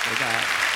สวัสดีครับ